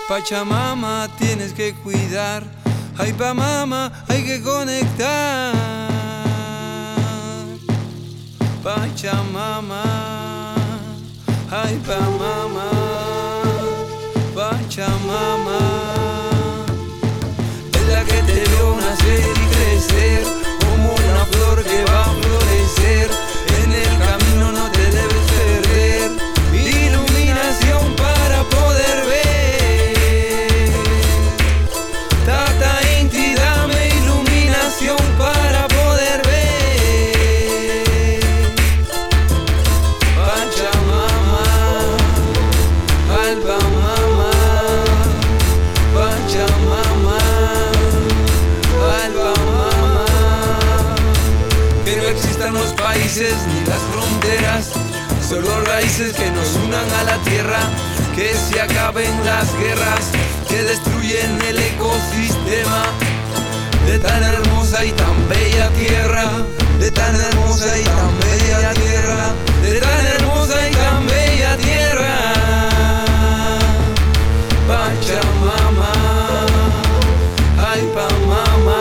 Pachamama tienes que cuidar, ay pa' mama hay que conectar. Pachamama, ay pa' mama, Pachamama es la que te vio nacer y crecer, como una flor que va a florecer. En el camino no te debes perder, iluminación para poder ver. Tata Inti, dame iluminación para poder ver. Pachamama, Alba Mama, Pachamama, Alba Mama. Que no existan los países ni las fronteras, solo raíces que nos unan a la tierra. Que se acaben las guerras que destruyen el ecosistema de tan hermosa y tan bella tierra, de tan hermosa y tan bella tierra, de tan hermosa y tan bella tierra. Pachamama, ay pa' mama,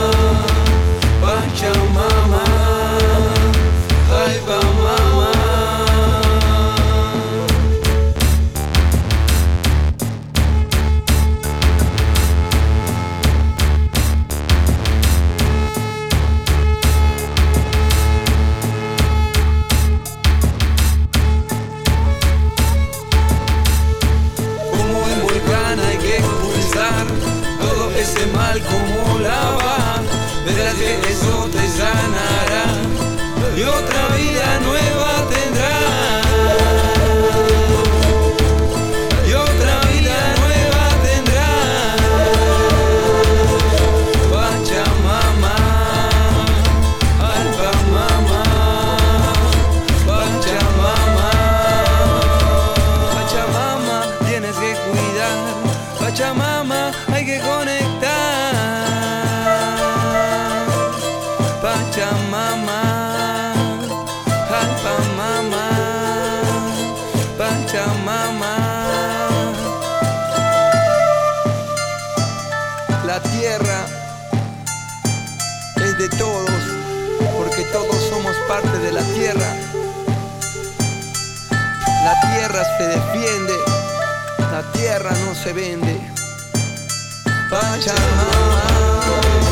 Pachamama, ay pa' mama. Todo ese mal como lava, verás que eso te sanará y otra vida nueva tendrás. Y otra vida nueva tendrás. Pachamama, Alba Mama, Pachamama, Pachamama tienes que cuidar, Pachamama hay que conectar. Pachamama, Alba Mama, Pachamama. La tierra es de todos, porque todos somos parte de la tierra. La tierra se defiende, la tierra no se vende. Pachamama.